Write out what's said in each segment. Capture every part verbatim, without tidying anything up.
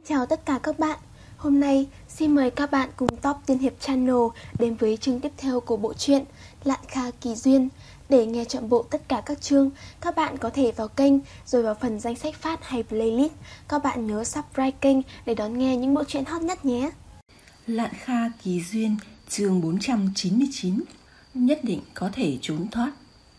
Chào tất cả các bạn. Hôm nay xin mời các bạn cùng Top Tiên Hiệp Channel đến với chương tiếp theo của bộ truyện Lạn Kha Kỳ Duyên. Để nghe trọn bộ tất cả các chương, các bạn có thể vào kênh rồi vào phần danh sách phát hay playlist. Các bạn nhớ subscribe kênh để đón nghe những bộ truyện hot nhất nhé. Lạn Kha Kỳ Duyên, chương bốn trăm chín mươi chín. Nhất định có thể trốn thoát.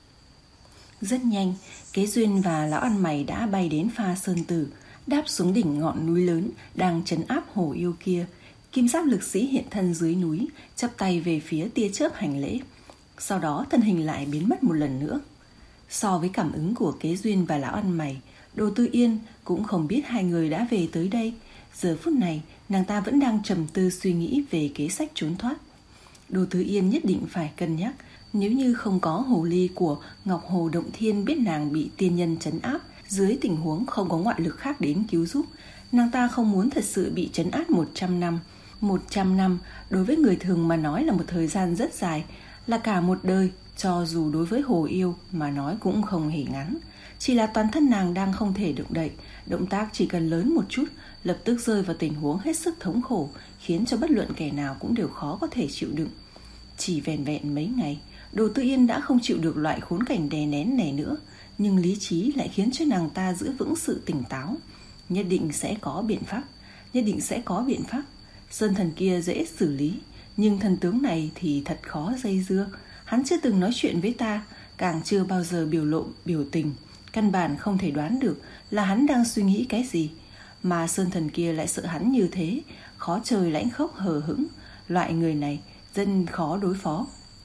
Rất nhanh, Kế Duyên và lão ăn mày đã bay đến Pha Sơn Tử, đáp xuống đỉnh ngọn núi lớn đang trấn áp hồ yêu kia. Kim giáp lực sĩ hiện thân dưới núi, chắp tay về phía tia chớp hành lễ. Sau đó thân hình lại biến mất một lần nữa. So với cảm ứng của Kế Duyên và lão ăn mày, Đồ Tư Yên cũng không biết hai người đã về tới đây. Giờ phút này, nàng ta vẫn đang trầm tư suy nghĩ về kế sách trốn thoát. Đồ Tư Yên nhất định phải cân nhắc, nếu như không có hồ ly của Ngọc Hồ Động Thiên biết nàng bị tiên nhân trấn áp, dưới tình huống không có ngoại lực khác đến cứu giúp, nàng ta không muốn thật sự bị trấn áp một trăm năm. Một trăm năm đối với người thường mà nói là một thời gian rất dài, là cả một đời. Cho dù đối với hồ yêu mà nói cũng không hề ngắn. Chỉ là toàn thân nàng đang không thể động đậy, động tác chỉ cần lớn một chút lập tức rơi vào tình huống hết sức thống khổ, khiến cho bất luận kẻ nào cũng đều khó có thể chịu đựng. Chỉ vẻn vẹn mấy ngày, Đồ Tư Yên đã không chịu được loại khốn cảnh đè nén này nữa, nhưng lý trí lại khiến cho nàng ta giữ vững sự tỉnh táo. Nhất định sẽ có biện pháp, nhất định sẽ có biện pháp. Sơn thần kia dễ xử lý, nhưng thần tướng này thì thật khó dây dưa. Hắn chưa từng nói chuyện với ta, càng chưa bao giờ biểu lộ biểu tình, căn bản không thể đoán được là hắn đang suy nghĩ cái gì. Mà Sơn thần kia lại sợ hắn như thế, khó trời lãnh khốc hờ hững. Loại người này rất khó đối phó.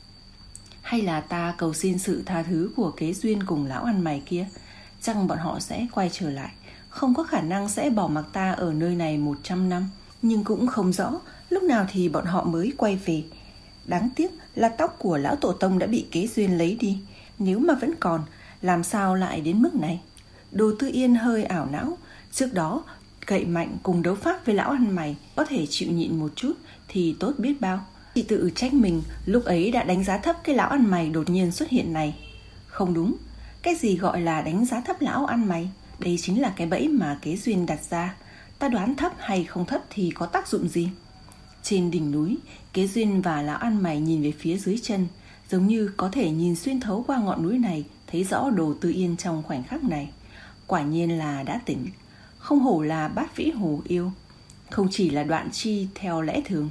Hay là ta cầu xin sự tha thứ của Kế Duyên cùng lão ăn mày kia, chắc bọn họ sẽ quay trở lại, không có khả năng sẽ bỏ mặc ta ở nơi này một trăm năm. Nhưng cũng không rõ lúc nào thì bọn họ mới quay về. Đáng tiếc là tóc của lão tổ tông đã bị Kế Duyên lấy đi. Nếu mà vẫn còn, làm sao lại đến mức này? Đồ Tư Yên hơi ảo não. Trước đó cậy mạnh cùng đấu pháp với lão ăn mày, có thể chịu nhịn một chút thì tốt biết bao. Chị tự trách mình lúc ấy đã đánh giá thấp cái lão ăn mày đột nhiên xuất hiện này. Không đúng, cái gì gọi là đánh giá thấp lão ăn mày? Đây chính là cái bẫy mà Kế Duyên đặt ra. Ta đoán thấp hay không thấp thì có tác dụng gì? Trên đỉnh núi, Kế Duyên và lão ăn mày nhìn về phía dưới chân, giống như có thể nhìn xuyên thấu qua ngọn núi này, thấy rõ Đồ Tư Yên trong khoảnh khắc này. Quả nhiên là đã tỉnh. Không hổ là bát vĩ hồ yêu, không chỉ là đoạn chi theo lẽ thường.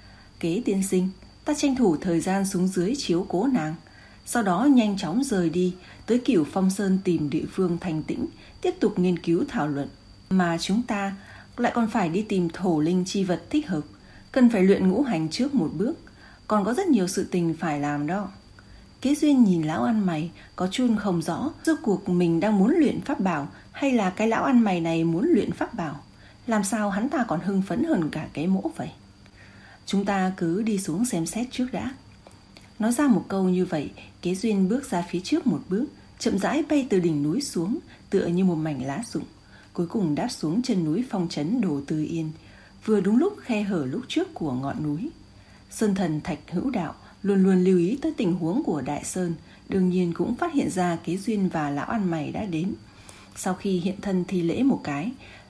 Kế tiên sinh, ta tranh thủ thời gian xuống dưới chiếu cố nàng, sau đó nhanh chóng rời đi tới Cửu Phong Sơn tìm địa phương thanh tĩnh, tiếp tục nghiên cứu thảo luận. Mà chúng ta lại còn phải đi tìm thổ linh chi vật thích hợp, cần phải luyện ngũ hành trước một bước, còn có rất nhiều sự tình phải làm đó. Kế Duyên nhìn lão ăn mày có chun không rõ rốt cuộc mình đang muốn luyện pháp bảo hay là cái lão ăn mày này muốn luyện pháp bảo. Làm sao hắn ta còn hưng phấn hơn cả cái mỗ vậy? Chúng ta cứ đi xuống xem xét trước đã. Nói ra một câu như vậy, Kế Duyên bước ra phía trước một bước, chậm rãi bay từ đỉnh núi xuống, tựa như một mảnh lá rụng, cuối cùng đáp xuống chân núi Phong Trấn Đồ Tư Yên, vừa đúng lúc khe hở lúc trước của ngọn núi. Sơn thần Thạch Hữu Đạo luôn luôn lưu ý tới tình huống của Đại Sơn, đương nhiên cũng phát hiện ra Kế Duyên và lão ăn mày đã đến. Sau khi hiện thân thi lễ một cái,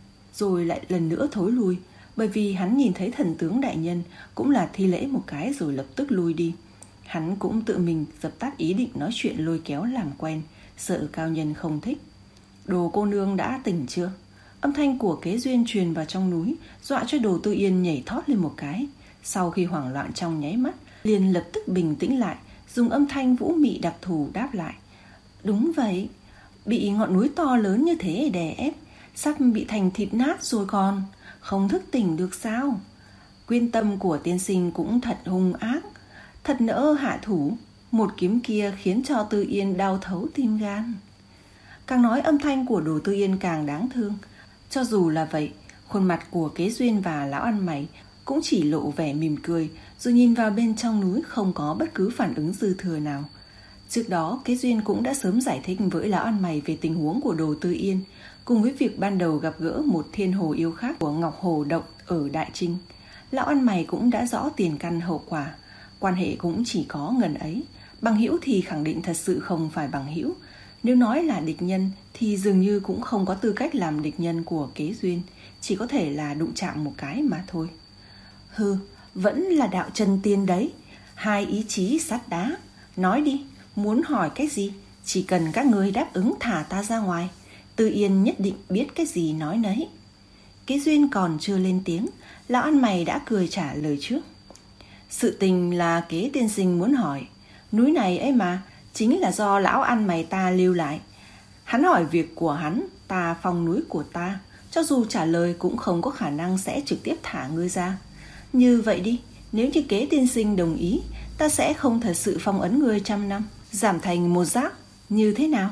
rồi lại lần nữa thối lui, bởi vì hắn nhìn thấy thần tướng đại nhân cũng là thi lễ một cái rồi lập tức lui đi. Hắn cũng tự mình dập tắt ý định nói chuyện lôi kéo làm quen, sợ cao nhân không thích. Đồ cô nương đã tỉnh chưa? Âm thanh của Kế Duyên truyền vào trong núi, dọa cho Đồ Tư Yên nhảy thót lên một cái. Sau khi hoảng loạn trong nháy mắt, liền lập tức bình tĩnh lại, dùng âm thanh vũ mị đặc thù đáp lại. Đúng vậy, bị ngọn núi to lớn như thế đè ép, sắp bị thành thịt nát rồi còn không thức tỉnh được sao? Quyên tâm của tiên sinh cũng thật hung ác, thật nỡ hạ thủ. Một kiếm kia khiến cho Tư Yên đau thấu tim gan. Càng nói âm thanh của Đồ Tư Yên càng đáng thương. Cho dù là vậy, khuôn mặt của Kế Duyên và lão ăn mày cũng chỉ lộ vẻ mỉm cười, rồi nhìn vào bên trong núi không có bất cứ phản ứng dư thừa nào. Trước đó, Kế Duyên cũng đã sớm giải thích với lão ăn mày về tình huống của Đồ Tư Yên, cùng với việc ban đầu gặp gỡ một thiên hồ yêu khác của Ngọc Hồ Động ở Đại Trinh. Lão ăn mày cũng đã rõ tiền căn hậu quả, quan hệ cũng chỉ có ngần ấy. Bằng hữu thì khẳng định thật sự không phải bằng hữu. Nếu nói là địch nhân thì dường như cũng không có tư cách làm địch nhân của Kế Duyên. chỉ có thể là đụng chạm một cái mà thôi. Hừ, vẫn là đạo chân tiên đấy, hai ý chí sắt đá. Nói đi, muốn hỏi cái gì? Chỉ cần các ngươi đáp ứng thả ta ra ngoài, Tư Yên nhất định biết cái gì nói nấy. Kế Duyên còn chưa lên tiếng, lão ăn mày đã cười trả lời trước. Sự tình là Kế tiên sinh muốn hỏi. Núi này ấy mà, chính là do lão ăn mày ta lưu lại. Hắn hỏi việc của hắn, ta phong núi của ta. Cho dù trả lời cũng không có khả năng sẽ trực tiếp thả ngươi ra. Như vậy đi, nếu như Kế tiên sinh đồng ý, ta sẽ không thật sự phong ấn ngươi trăm năm, giảm thành một giác. Như thế nào?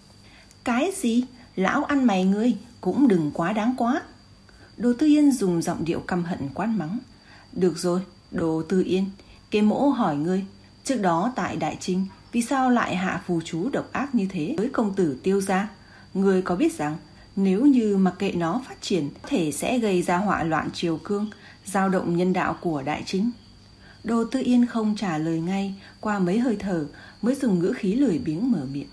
Cái gì? Lão ăn mày ngươi cũng đừng quá đáng quá. Đồ Tư Yên dùng giọng điệu căm hận quát mắng. Được rồi, Đồ Tư Yên, Kế mỗ hỏi ngươi, trước đó tại Đại Trinh, vì sao lại hạ phù chú độc ác như thế với công tử Tiêu gia? Ngươi có biết rằng nếu như mặc kệ nó phát triển, có thể sẽ gây ra họa loạn triều cương, dao động nhân đạo của Đại Trinh? Đồ Tư Yên không trả lời ngay, qua mấy hơi thở mới dùng ngữ khí lười biếng mở miệng.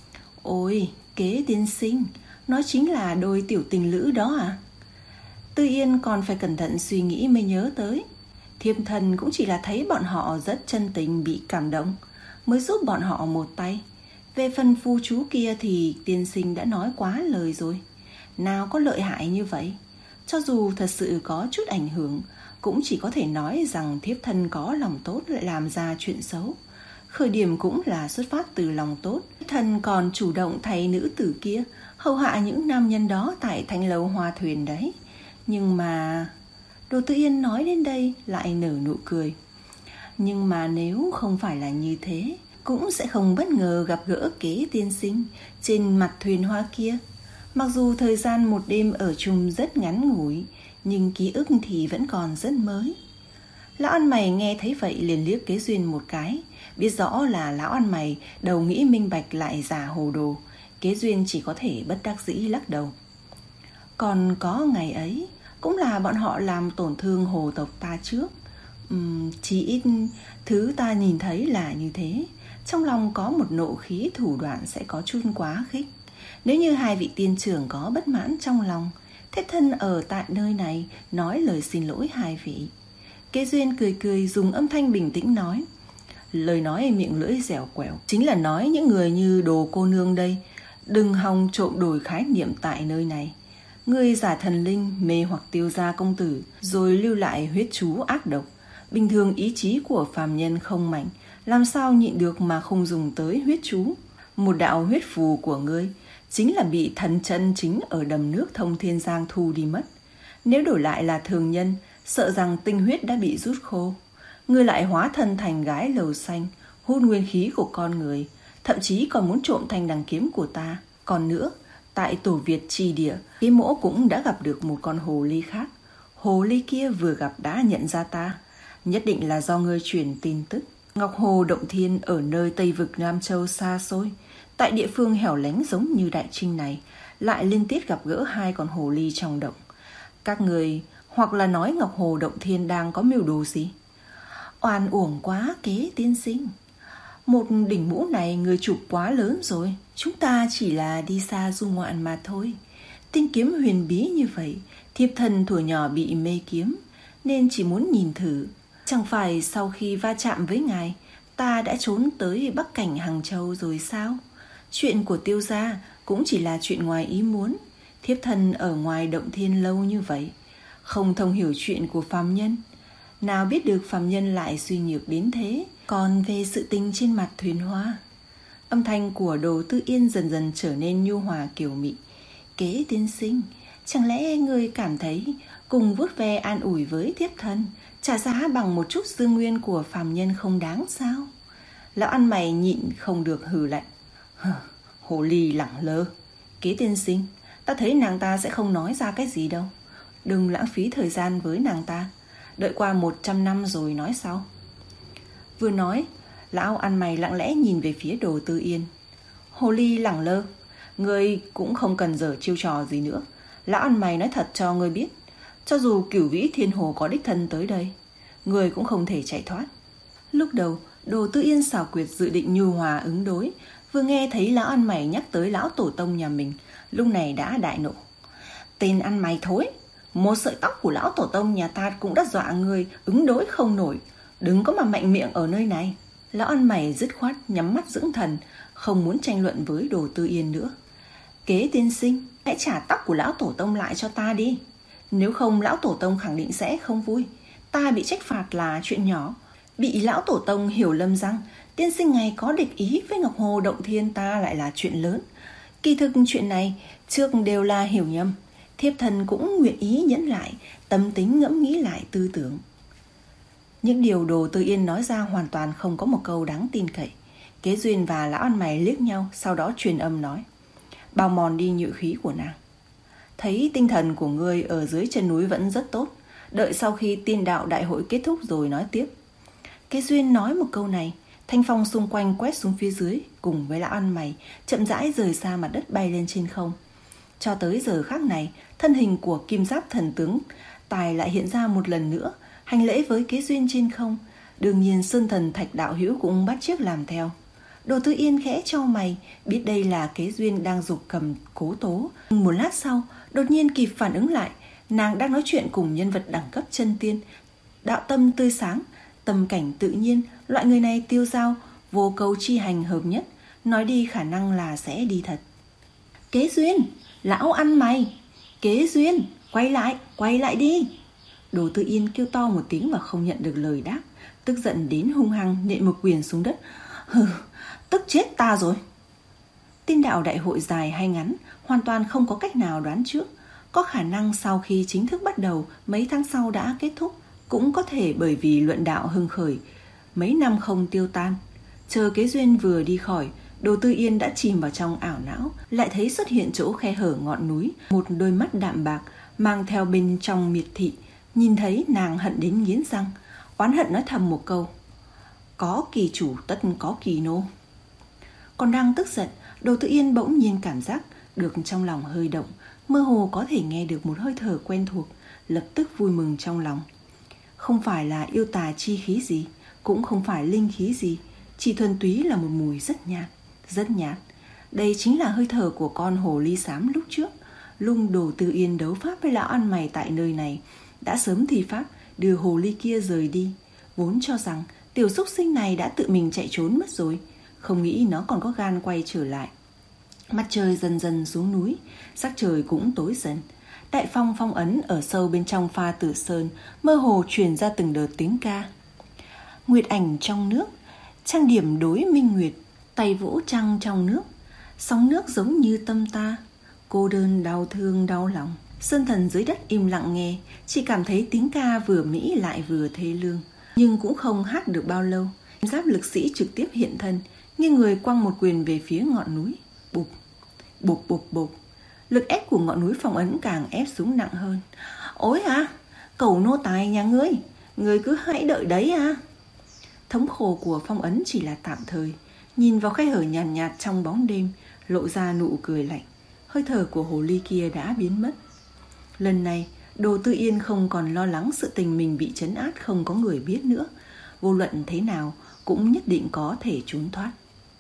Ôi, Kế tiên sinh, nó chính là đôi tiểu tình lữ đó à? Tư Yên còn phải cẩn thận suy nghĩ mới nhớ tới. Thiếp thân cũng chỉ là thấy bọn họ rất chân tình bị cảm động, mới giúp bọn họ một tay. Về phần phù chú kia thì tiên sinh đã nói quá lời rồi. Nào có lợi hại như vậy. Cho dù thật sự có chút ảnh hưởng, cũng chỉ có thể nói rằng thiếp thân có lòng tốt lại làm ra chuyện xấu. Khởi điểm cũng là xuất phát từ lòng tốt. Thiếp thân còn chủ động thay nữ tử kia hầu hạ những nam nhân đó tại thanh lâu hoa thuyền đấy. Nhưng mà... Đồ Tư Yên nói đến đây lại nở nụ cười. Nhưng mà nếu không phải là như thế, cũng sẽ không bất ngờ gặp gỡ Kế tiên sinh trên mặt thuyền hoa kia. Mặc dù thời gian một đêm ở chung rất ngắn ngủi, nhưng ký ức thì vẫn còn rất mới. Lão ăn mày nghe thấy vậy liền liếc Kế Duyên một cái, biết rõ là lão ăn mày đầu nghĩ minh bạch lại giả hồ đồ. Kế Duyên chỉ có thể bất đắc dĩ lắc đầu. Còn có ngày ấy, cũng là bọn họ làm tổn thương hồ tộc ta trước. uhm, Chỉ ít thứ ta nhìn thấy là như thế. Trong lòng có một nộ khí thủ đoạn sẽ có chút quá khích. Nếu như hai vị tiên trưởng có bất mãn trong lòng, thế thân ở tại nơi này nói lời xin lỗi hai vị. Kế Duyên cười cười dùng âm thanh bình tĩnh nói. Lời nói miệng lưỡi dẻo quẹo, chính là nói những người như Đồ cô nương đây đừng hòng trộm đổi khái niệm tại nơi này. Người giả thần linh mê hoặc Tiêu gia công tử, rồi lưu lại huyết chú ác độc. Bình thường ý chí của phàm nhân không mạnh, làm sao nhịn được mà không dùng tới huyết chú. Một đạo huyết phù của ngươi chính là bị thần chân chính ở đầm nước Thông Thiên Giang thu đi mất. Nếu đổi lại là thường nhân, sợ rằng tinh huyết đã bị rút khô. Ngươi lại hóa thân thành gái lầu xanh, hút nguyên khí của con người, thậm chí còn muốn trộm thanh đằng kiếm của ta. Còn nữa, tại Tổ Việt Trì Địa, Kế mỗ cũng đã gặp được một con hồ ly khác. Hồ ly kia vừa gặp đã nhận ra ta, nhất định là do ngươi truyền tin tức. Ngọc Hồ Động Thiên ở nơi Tây Vực Nam Châu xa xôi, tại địa phương hẻo lánh giống như Đại Trinh này, lại liên tiếp gặp gỡ hai con hồ ly trong động. Các người hoặc là nói Ngọc Hồ Động Thiên đang có mưu đồ gì? Oan uổng quá Kế tiên sinh. Một đỉnh mũ này người chụp quá lớn rồi. Chúng ta chỉ là đi xa du ngoạn mà thôi. Tiên kiếm huyền bí như vậy, thiếp thân thuở nhỏ bị mê kiếm, nên chỉ muốn nhìn thử. Chẳng phải sau khi va chạm với ngài, ta đã trốn tới Bắc Cảnh Hàng Châu rồi sao? Chuyện của Tiêu gia cũng chỉ là chuyện ngoài ý muốn. Thiếp thân ở ngoài Động Thiên lâu như vậy, không thông hiểu chuyện của phàm nhân. Nào biết được phàm nhân lại suy nhược đến thế. Còn về sự tình trên mặt thuyền hoa, âm thanh của Đồ Tư Yên dần dần trở nên nhu hòa kiều mị. Kế tiên sinh, chẳng lẽ ngươi cảm thấy cùng vuốt ve an ủi với thiếp thân, trả giá bằng một chút dư nguyên của phàm nhân không đáng sao? Lão ăn mày nhịn không được hừ lạnh. Hồ ly lẳng lơ. Kế tiên sinh, ta thấy nàng ta sẽ không nói ra cái gì đâu. Đừng lãng phí thời gian với nàng ta, đợi qua một trăm năm rồi nói sau. Vừa nói, lão ăn mày lặng lẽ nhìn về phía Đồ Tư Yên. Hồ ly lẳng lơ, ngươi cũng không cần giở chiêu trò gì nữa. Lão ăn mày nói thật cho ngươi biết, cho dù Cửu Vĩ Thiên Hồ có đích thân tới đây, ngươi cũng không thể chạy thoát. Lúc đầu, Đồ Tư Yên xảo quyệt dự định nhu hòa ứng đối, vừa nghe thấy lão ăn mày nhắc tới lão tổ tông nhà mình, lúc này đã đại nộ. Tên ăn mày thối, Một sợi tóc của lão tổ tông nhà ta cũng đã dọa người ứng đối không nổi. Đừng có mà mạnh miệng ở nơi này. Lão ăn mày dứt khoát nhắm mắt dưỡng thần, không muốn tranh luận với Đồ Tư Yên nữa. Kế tiên sinh, hãy trả tóc của lão tổ tông lại cho ta đi. Nếu không lão tổ tông khẳng định sẽ không vui. Ta bị trách phạt là chuyện nhỏ. Bị lão tổ tông hiểu lầm rằng tiên sinh ngài có địch ý với Ngọc Hồ Động Thiên ta lại là chuyện lớn. Kỳ thực chuyện này trước đều là hiểu nhầm. Thiếp thần cũng nguyện ý nhẫn lại, tâm tính ngẫm nghĩ lại tư tưởng. Những điều Đồ Tư Yên nói ra hoàn toàn không có một câu đáng tin cậy. Kế Duyên và lão ăn mày liếc nhau, sau đó truyền âm nói: Bao mòn đi nhuệ khí của nàng. Thấy tinh thần của ngươi ở dưới chân núi vẫn rất tốt, đợi sau khi tiên đạo đại hội kết thúc rồi nói tiếp. Kế Duyên nói một câu này, thanh phong xung quanh quét xuống phía dưới, cùng với lão ăn mày chậm rãi rời xa mặt đất bay lên trên không. Cho tới giờ khắc này, thân hình của Kim Giáp thần tướng Tài lại hiện ra một lần nữa, hành lễ với Kế Duyên trên không. Đương nhiên Sơn Thần Thạch đạo hữu cũng bắt chước làm theo. Đồ Tư Yên khẽ chau mày, biết đây là Kế Duyên đang giục cầm Cố Tố. Một lát sau, đột nhiên kịp phản ứng lại, nàng đang nói chuyện cùng nhân vật đẳng cấp chân tiên, đạo tâm tươi sáng, tâm cảnh tự nhiên, loại người này tiêu dao, vô câu chi hành hợp nhất, nói đi khả năng là sẽ đi thật. Kế Duyên, lão ăn mày, Kế Duyên, quay lại, quay lại đi. Đồ Tư Yên kêu to một tiếng và không nhận được lời đáp, tức giận đến hung hăng nện một quyền xuống đất. Hừ, tức chết ta rồi. Tiên đạo đại hội dài hay ngắn hoàn toàn không có cách nào đoán trước. Có khả năng sau khi chính thức bắt đầu mấy tháng sau đã kết thúc, cũng có thể bởi vì luận đạo hưng khởi mấy năm không tiêu tan. Chờ Kế Duyên vừa đi khỏi, Đồ Tư Yên đã chìm vào trong ảo não, lại thấy xuất hiện chỗ khe hở ngọn núi một đôi mắt đạm bạc mang theo bên trong miệt thị. Nhìn thấy nàng hận đến nghiến răng, oán hận nói thầm một câu: Có kỳ chủ tất có kỳ nô. Còn đang tức giận, Đồ Tư Yên bỗng nhiên cảm giác được trong lòng hơi động, mơ hồ có thể nghe được một hơi thở quen thuộc, lập tức vui mừng trong lòng. Không phải là yêu tà chi khí gì, cũng không phải linh khí gì, chỉ thuần túy là một mùi rất nhạt, rất nhạt. Đây chính là hơi thở của con hồ ly xám lúc trước. Lung Đồ Tư Yên đấu pháp với lão ăn mày tại nơi này, đã sớm thi pháp đưa hồ ly kia rời đi, vốn cho rằng tiểu xúc sinh này đã tự mình chạy trốn mất rồi, không nghĩ nó còn có gan quay trở lại. Mặt trời dần dần xuống núi, sắc trời cũng tối dần. Đại phong phong ấn ở sâu bên trong Pha Tử Sơn mơ hồ truyền ra từng đợt tiếng ca. Nguyệt ảnh trong nước, trang điểm đối minh nguyệt, tay vỗ trăng trong nước, sóng nước giống như tâm ta, cô đơn đau thương đau lòng. Sơn thần dưới đất im lặng nghe, chỉ cảm thấy tiếng ca vừa mỹ lại vừa thê lương. Nhưng cũng không hát được bao lâu, Giáp lực sĩ trực tiếp hiện thân, nghiêng người quăng một quyền về phía ngọn núi. Bụp, bụp bụp bụp. Lực ép của ngọn núi phong ấn càng ép xuống nặng hơn. Ôi à, cẩu nô tài nhà ngươi, ngươi cứ hãy đợi đấy à. Thống khổ của phong ấn chỉ là tạm thời. Nhìn vào khe hở nhàn nhạt, nhạt trong bóng đêm, lộ ra nụ cười lạnh. Hơi thở của hồ ly kia đã biến mất. Lần này, Đồ Tư Yên không còn lo lắng sự tình mình bị trấn áp không có người biết nữa. Vô luận thế nào cũng nhất định có thể trốn thoát.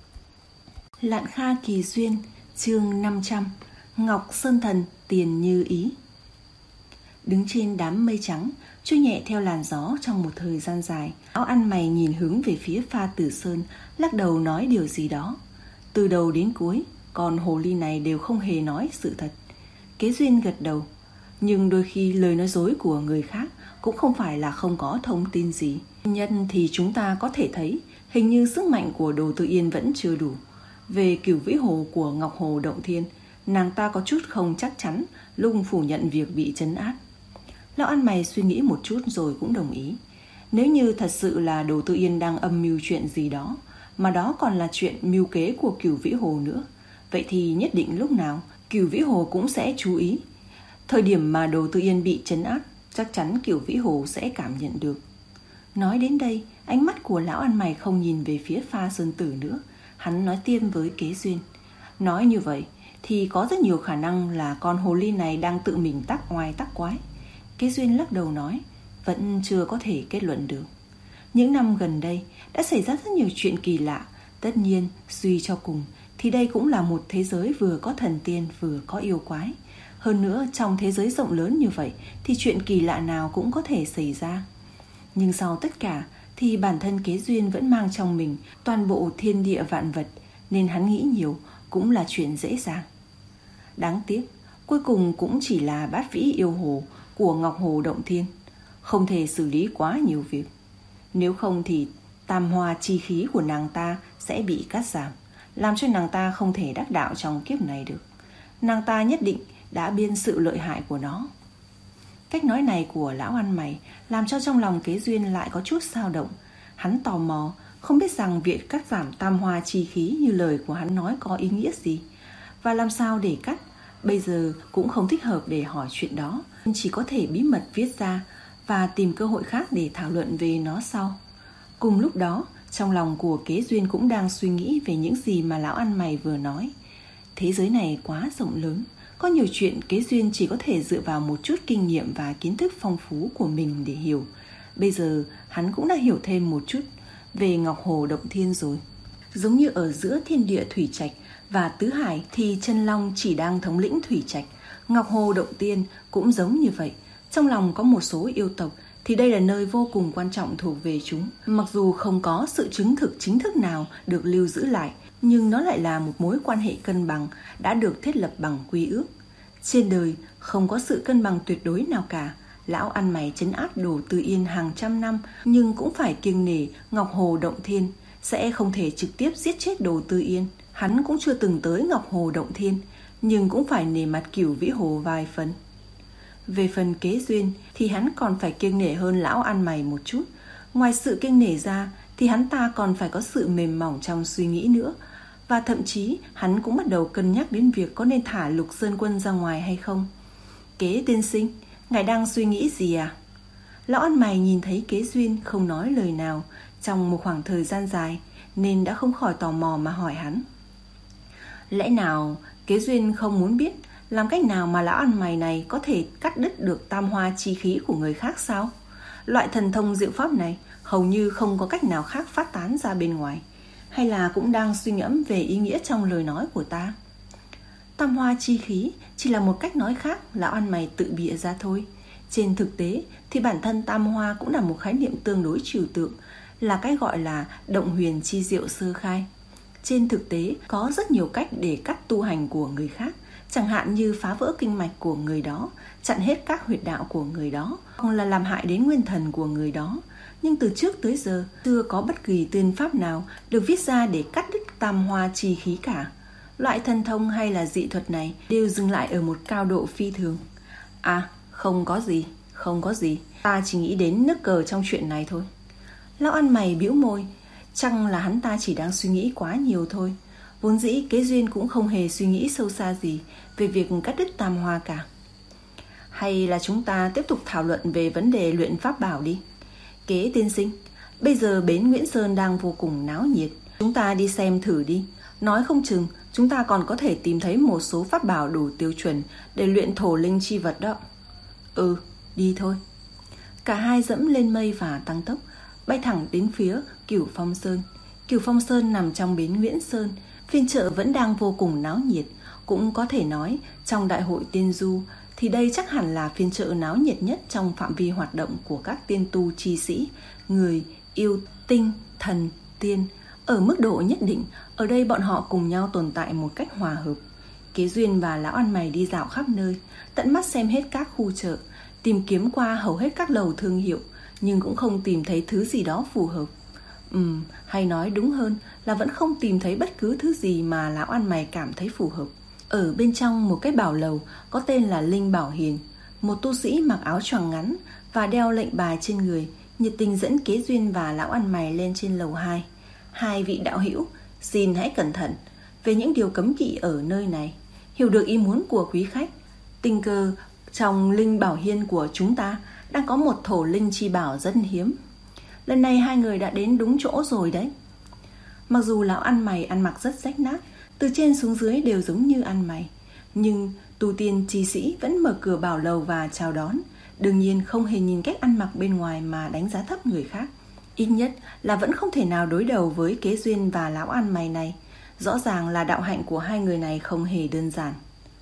Lạn Kha Kỳ Duyên, chương năm trăm. Ngọc Sơn Thần tiền như ý. Đứng trên đám mây trắng, trôi nhẹ theo làn gió trong một thời gian dài, áo ăn mày nhìn hướng về phía Pha Tử Sơn, lắc đầu nói điều gì đó. Từ đầu đến cuối, con hồ ly này đều không hề nói sự thật. Kế Duyên gật đầu. Nhưng đôi khi lời nói dối của người khác cũng không phải là không có thông tin gì. Nhân thì chúng ta có thể thấy hình như sức mạnh của Đồ Tư Yên vẫn chưa đủ. Về Cửu Vĩ Hồ của Ngọc Hồ Động Thiên, nàng ta có chút không chắc chắn, lung phủ nhận việc bị trấn áp. Lão ăn mày suy nghĩ một chút rồi cũng đồng ý. Nếu như thật sự là Đồ Tư Yên đang âm mưu chuyện gì đó, mà đó còn là chuyện mưu kế của Cửu Vĩ Hồ nữa, vậy thì nhất định lúc nào Cửu Vĩ Hồ cũng sẽ chú ý. Thời điểm mà Đồ Tư Yên bị trấn áp, chắc chắn Cửu Vĩ Hồ sẽ cảm nhận được. Nói đến đây, ánh mắt của lão ăn mày không nhìn về phía Pha Sơn Tử nữa. Hắn nói tiêm với Kế Duyên. Nói như vậy thì có rất nhiều khả năng là con hồ ly này đang tự mình tác oai tác quái. Kế Duyên lắc đầu nói, vẫn chưa có thể kết luận được. Những năm gần đây đã xảy ra rất nhiều chuyện kỳ lạ. Tất nhiên, suy cho cùng thì đây cũng là một thế giới vừa có thần tiên vừa có yêu quái. Hơn nữa, trong thế giới rộng lớn như vậy thì chuyện kỳ lạ nào cũng có thể xảy ra. Nhưng sau tất cả thì bản thân Kế Duyên vẫn mang trong mình toàn bộ thiên địa vạn vật, nên hắn nghĩ nhiều cũng là chuyện dễ dàng. Đáng tiếc, cuối cùng cũng chỉ là bát vĩ yêu hồ của Ngọc Hồ Động Thiên, không thể xử lý quá nhiều việc. Nếu không thì tam hoa chi khí của nàng ta sẽ bị cắt giảm, làm cho nàng ta không thể đắc đạo trong kiếp này được. Nàng ta nhất định đã biên sự lợi hại của nó. Cách nói này của lão ăn mày làm cho trong lòng Kế Duyên lại có chút dao động. Hắn tò mò, không biết rằng việc cắt giảm tam hoa chi khí như lời của hắn nói có ý nghĩa gì, và làm sao để cắt. Bây giờ cũng không thích hợp để hỏi chuyện đó, chỉ có thể bí mật viết ra và tìm cơ hội khác để thảo luận về nó sau. Cùng lúc đó, trong lòng của Kế Duyên cũng đang suy nghĩ về những gì mà lão ăn mày vừa nói. Thế giới này quá rộng lớn, có nhiều chuyện Kế Duyên chỉ có thể dựa vào một chút kinh nghiệm và kiến thức phong phú của mình để hiểu. Bây giờ hắn cũng đã hiểu thêm một chút về Ngọc Hồ Động Thiên rồi. Giống như ở giữa thiên địa thủy trạch và tứ hải thì chân long chỉ đang thống lĩnh thủy trạch, Ngọc Hồ Động Thiên cũng giống như vậy. Trong lòng có một số yêu tộc thì đây là nơi vô cùng quan trọng thuộc về chúng. Mặc dù không có sự chứng thực chính thức nào được lưu giữ lại, nhưng nó lại là một mối quan hệ cân bằng đã được thiết lập bằng quy ước. Trên đời không có sự cân bằng tuyệt đối nào cả. Lão ăn mày trấn áp Đồ Tư Yên hàng trăm năm, nhưng cũng phải kiêng nể Ngọc Hồ Động Thiên, sẽ không thể trực tiếp giết chết Đồ Tư Yên. Hắn cũng chưa từng tới Ngọc Hồ Động Thiên, nhưng cũng phải nể mặt Cửu Vĩ Hồ vài phần. Về phần Kế Duyên thì hắn còn phải kiêng nể hơn lão ăn mày một chút. Ngoài sự kiêng nể ra thì hắn ta còn phải có sự mềm mỏng trong suy nghĩ nữa. Và thậm chí hắn cũng bắt đầu cân nhắc đến việc có nên thả Lục Sơn Quân ra ngoài hay không. Kế tiên sinh, ngài đang suy nghĩ gì à? Lão ăn mày nhìn thấy Kế Duyên không nói lời nào trong một khoảng thời gian dài, nên đã không khỏi tò mò mà hỏi hắn. Lẽ nào Kế Duyên không muốn biết làm cách nào mà lão ăn mày này có thể cắt đứt được tam hoa chi khí của người khác sao? Loại thần thông diệu pháp này hầu như không có cách nào khác phát tán ra bên ngoài. Hay là cũng đang suy ngẫm về ý nghĩa trong lời nói của ta? Tam hoa chi khí chỉ là một cách nói khác lão ăn mày tự bịa ra thôi. Trên thực tế thì bản thân tam hoa cũng là một khái niệm tương đối trừu tượng, là cái gọi là động huyền chi diệu sơ khai. Trên thực tế có rất nhiều cách để cắt tu hành của người khác, chẳng hạn như phá vỡ kinh mạch của người đó, chặn hết các huyệt đạo của người đó, hoặc là làm hại đến nguyên thần của người đó. Nhưng từ trước tới giờ chưa có bất kỳ tiên pháp nào được viết ra để cắt đứt tam hoa chi khí cả. Loại thần thông hay là dị thuật này đều dừng lại ở một cao độ phi thường. À, không có gì, không có gì, ta chỉ nghĩ đến nước cờ trong chuyện này thôi. Lão ăn mày bĩu môi, chăng là hắn ta chỉ đang suy nghĩ quá nhiều thôi. Vốn dĩ Kế Duyên cũng không hề suy nghĩ sâu xa gì về việc cắt đứt tam hoa cả. Hay là chúng ta tiếp tục thảo luận về vấn đề luyện pháp bảo đi. Kế tiên sinh, bây giờ bến Nguyễn Sơn đang vô cùng náo nhiệt, chúng ta đi xem thử đi. Nói không chừng chúng ta còn có thể tìm thấy một số pháp bảo đủ tiêu chuẩn để luyện thổ linh chi vật đó. Ừ, đi thôi. Cả hai dẫm lên mây và tăng tốc, bay thẳng đến phía Cửu Phong Sơn. Cửu Phong Sơn nằm trong bến Nguyễn Sơn, phiên chợ vẫn đang vô cùng náo nhiệt. Cũng có thể nói trong đại hội tiên du thì đây chắc hẳn là phiên chợ náo nhiệt nhất trong phạm vi hoạt động của các tiên tu chi sĩ, người yêu tinh, thần, tiên. Ở mức độ nhất định, ở đây bọn họ cùng nhau tồn tại một cách hòa hợp. Kế Duyên và lão ăn mày đi dạo khắp nơi, tận mắt xem hết các khu chợ, tìm kiếm qua hầu hết các lầu thương hiệu, nhưng cũng không tìm thấy thứ gì đó phù hợp. Ừm, hay nói đúng hơn là vẫn không tìm thấy bất cứ thứ gì mà lão ăn mày cảm thấy phù hợp. Ở bên trong một cái bảo lầu có tên là Linh Bảo Hiền, một tu sĩ mặc áo choàng ngắn và đeo lệnh bài trên người, nhiệt tình dẫn Kế Duyên và lão ăn mày lên trên lầu hai. Hai vị đạo hữu, xin hãy cẩn thận về những điều cấm kỵ ở nơi này. Hiểu được ý muốn của quý khách, tình cờ trong Linh Bảo Hiên của chúng ta đang có một thổ linh chi bảo rất hiếm. Lần này hai người đã đến đúng chỗ rồi đấy. Mặc dù lão ăn mày ăn mặc rất rách nát, từ trên xuống dưới đều giống như ăn mày, nhưng tu tiên chi sĩ vẫn mở cửa bảo lầu và chào đón. Đương nhiên không hề nhìn cách ăn mặc bên ngoài mà đánh giá thấp người khác. Ít nhất là vẫn không thể nào đối đầu với Kế Duyên và lão ăn mày này. Rõ ràng là đạo hạnh của hai người này không hề đơn giản.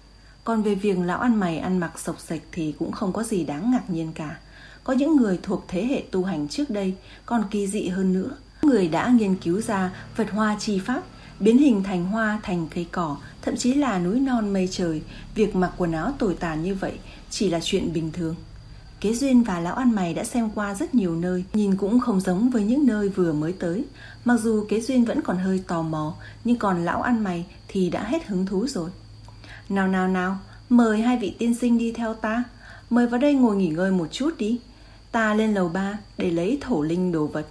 Còn về việc lão ăn mày ăn mặc xộc xệch thì cũng không có gì đáng ngạc nhiên cả. Có những người thuộc thế hệ tu hành trước đây còn kỳ dị hơn nữa. Người đã nghiên cứu ra vật hoa chi pháp, biến hình thành hoa, thành cây cỏ, thậm chí là núi non mây trời. Việc mặc quần áo tồi tàn như vậy chỉ là chuyện bình thường. Kế Duyên và lão ăn mày đã xem qua rất nhiều nơi, nhìn cũng không giống với những nơi vừa mới tới. Mặc dù Kế Duyên vẫn còn hơi tò mò, nhưng còn lão ăn mày thì đã hết hứng thú rồi. Nào nào nào, mời hai vị tiên sinh đi theo ta. Mời vào đây ngồi nghỉ ngơi một chút đi. Ta lên lầu ba để lấy thổ linh đồ vật.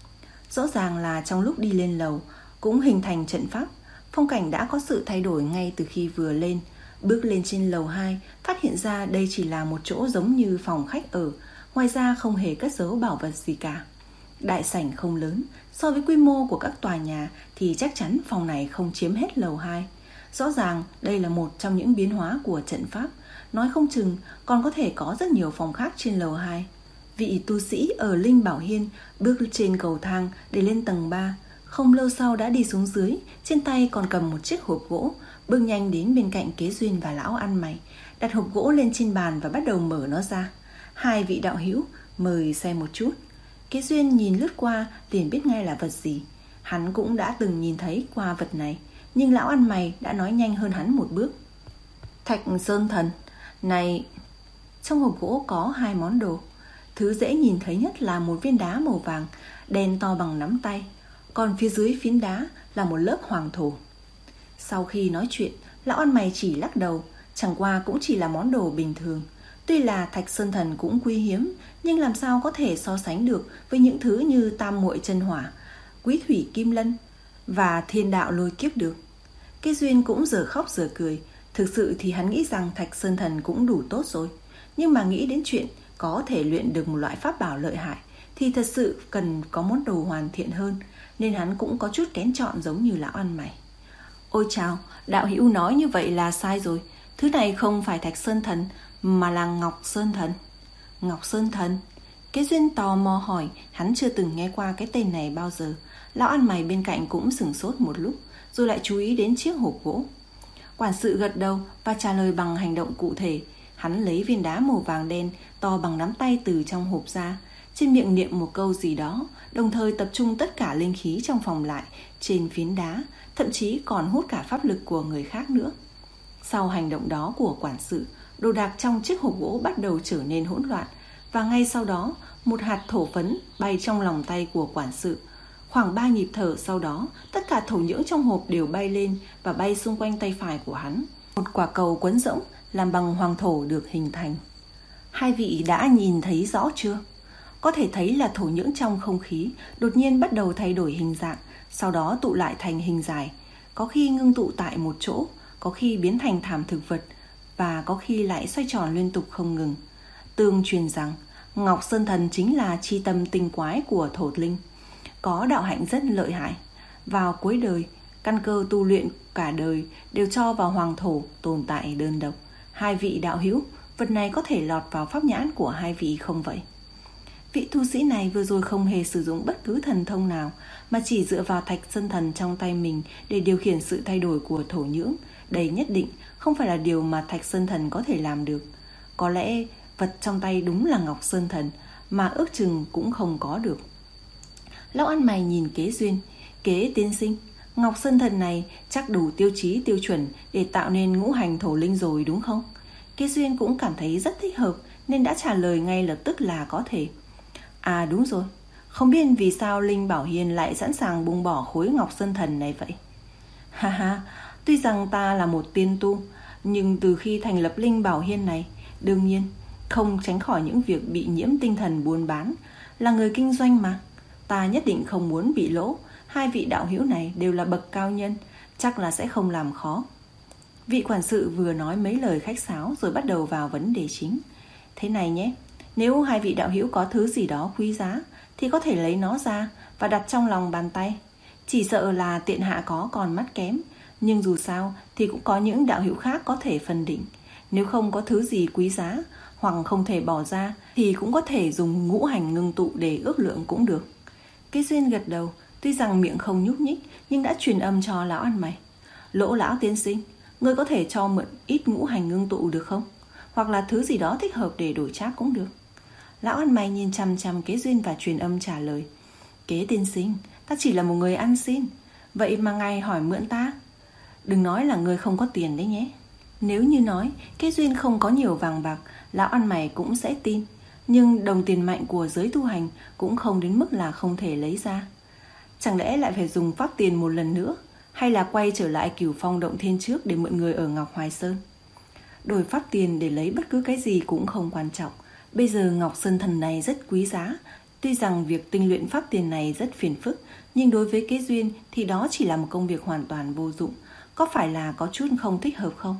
Rõ ràng là trong lúc đi lên lầu cũng hình thành trận pháp. Phong cảnh đã có sự thay đổi ngay từ khi vừa lên. Bước lên trên lầu hai, phát hiện ra đây chỉ là một chỗ giống như phòng khách ở, ngoài ra không hề cất giấu bảo vật gì cả. Đại sảnh không lớn, so với quy mô của các tòa nhà thì chắc chắn phòng này không chiếm hết lầu hai. Rõ ràng đây là một trong những biến hóa của trận pháp, nói không chừng còn có thể có rất nhiều phòng khác trên lầu hai. Vị tu sĩ ở Linh Bảo Hiên bước trên cầu thang để lên tầng ba, không lâu sau đã đi xuống dưới, trên tay còn cầm một chiếc hộp gỗ, bước nhanh đến bên cạnh Kế Duyên và lão ăn mày, đặt hộp gỗ lên trên bàn và bắt đầu mở nó ra. Hai vị đạo hữu, mời xem một chút. Kế Duyên nhìn lướt qua liền biết ngay là vật gì. Hắn cũng đã từng nhìn thấy qua vật này, nhưng lão ăn mày đã nói nhanh hơn hắn một bước. Thạch Sơn Thần, này... Trong hộp gỗ có hai món đồ. Thứ dễ nhìn thấy nhất là một viên đá màu vàng, đen to bằng nắm tay. Còn phía dưới phiến đá là một lớp hoàng thổ. Sau khi nói chuyện, lão ăn mày chỉ lắc đầu, chẳng qua cũng chỉ là món đồ bình thường. Tuy là Thạch Sơn Thần cũng quý hiếm, nhưng làm sao có thể so sánh được với những thứ như Tam Muội Chân Hỏa, Quý Thủy Kim Lân và Thiên Đạo Lôi Kiếp được. Kế Duyên cũng giờ khóc giờ cười. Thực sự thì hắn nghĩ rằng Thạch Sơn Thần cũng đủ tốt rồi, nhưng mà nghĩ đến chuyện có thể luyện được một loại pháp bảo lợi hại thì thật sự cần có món đồ hoàn thiện hơn, nên hắn cũng có chút kén chọn giống như lão ăn mày. Ôi chào, đạo hữu nói như vậy là sai rồi. Thứ này không phải Thạch Sơn Thần mà là Ngọc Sơn Thần. Ngọc Sơn Thần? Kế Duyên tò mò hỏi, hắn chưa từng nghe qua cái tên này bao giờ. Lão ăn mày bên cạnh cũng sửng sốt một lúc, rồi lại chú ý đến chiếc hộp gỗ. Quản sự gật đầu và trả lời bằng hành động cụ thể. Hắn lấy viên đá màu vàng đen to bằng nắm tay từ trong hộp ra, trên miệng niệm một câu gì đó, đồng thời tập trung tất cả linh khí trong phòng lại trên phiến đá, thậm chí còn hút cả pháp lực của người khác nữa. Sau hành động đó của quản sự, đồ đạc trong chiếc hộp gỗ bắt đầu trở nên hỗn loạn, và ngay sau đó một hạt thổ phấn bay trong lòng tay của quản sự. Khoảng ba nhịp thở sau đó, tất cả thổ nhưỡng trong hộp đều bay lên và bay xung quanh tay phải của hắn. Một quả cầu quấn rỗng làm bằng hoàng thổ được hình thành. Hai vị đã nhìn thấy rõ chưa? Có thể thấy là thổ nhưỡng trong không khí đột nhiên bắt đầu thay đổi hình dạng, sau đó tụ lại thành hình dài. Có khi ngưng tụ tại một chỗ, có khi biến thành thảm thực vật, và có khi lại xoay tròn liên tục không ngừng. Tương truyền rằng Ngọc Sơn Thần chính là chi tâm tinh quái của thổ linh, có đạo hạnh rất lợi hại. Vào cuối đời, căn cơ tu luyện cả đời đều cho vào hoàng thổ tồn tại đơn độc. Hai vị đạo hữu, vật này có thể lọt vào pháp nhãn của hai vị không vậy? Vị tu sĩ này vừa rồi không hề sử dụng bất cứ thần thông nào, mà chỉ dựa vào Thạch Sơn Thần trong tay mình để điều khiển sự thay đổi của thổ nhưỡng. Đây nhất định không phải là điều mà Thạch Sơn Thần có thể làm được. Có lẽ vật trong tay đúng là Ngọc Sơn Thần, mà ước chừng cũng không có được. Lão ăn mày nhìn Kế Duyên. Kế tiên sinh, Ngọc Sơn Thần này chắc đủ tiêu chí tiêu chuẩn để tạo nên ngũ hành thổ linh rồi đúng không? Kế Duyên cũng cảm thấy rất thích hợp nên đã trả lời ngay lập tức là có thể. À đúng rồi, không biết vì sao Linh Bảo Hiên lại sẵn sàng buông bỏ khối Ngọc Sơn Thần này vậy? Ha ha, tuy rằng ta là một tiên tu, nhưng từ khi thành lập Linh Bảo Hiên này, đương nhiên không tránh khỏi những việc bị nhiễm tinh thần buôn bán. Là người kinh doanh mà, ta nhất định không muốn bị lỗ. Hai vị đạo hữu này đều là bậc cao nhân, chắc là sẽ không làm khó. Vị quản sự vừa nói mấy lời khách sáo rồi bắt đầu vào vấn đề chính. Thế này nhé, nếu hai vị đạo hữu có thứ gì đó quý giá thì có thể lấy nó ra và đặt trong lòng bàn tay. Chỉ sợ là tiện hạ có còn mắt kém, nhưng dù sao thì cũng có những đạo hữu khác có thể phân định. Nếu không có thứ gì quý giá hoặc không thể bỏ ra thì cũng có thể dùng ngũ hành ngưng tụ để ước lượng cũng được. Kế Duyên gật đầu, tuy rằng miệng không nhúc nhích nhưng đã truyền âm cho lão ăn mày. Lỗ lão tiên sinh, Ngươi có thể cho mượn ít ngũ hành ngưng tụ được không? Hoặc là thứ gì đó thích hợp để đổi trác cũng được. Lão ăn mày nhìn chằm chằm Kế Duyên và truyền âm trả lời. Kế tiên sinh, ta chỉ là một người ăn xin, vậy mà ngài hỏi mượn ta? Đừng nói là người không có tiền đấy nhé. Nếu như nói Kế Duyên không có nhiều vàng bạc, lão ăn mày cũng sẽ tin. Nhưng đồng tiền mạnh của giới tu hành cũng không đến mức là không thể lấy ra. Chẳng lẽ lại phải dùng pháp tiền một lần nữa, hay là quay trở lại Cửu Phong động thiên trước để mượn người ở Ngọc Hoài Sơn? Đổi pháp tiền để lấy bất cứ cái gì cũng không quan trọng. Bây giờ Ngọc Sơn Thần này rất quý giá. Tuy rằng việc tinh luyện pháp tiền này rất phiền phức, nhưng đối với Kế Duyên thì đó chỉ là một công việc hoàn toàn vô dụng. Có phải là có chút không thích hợp không?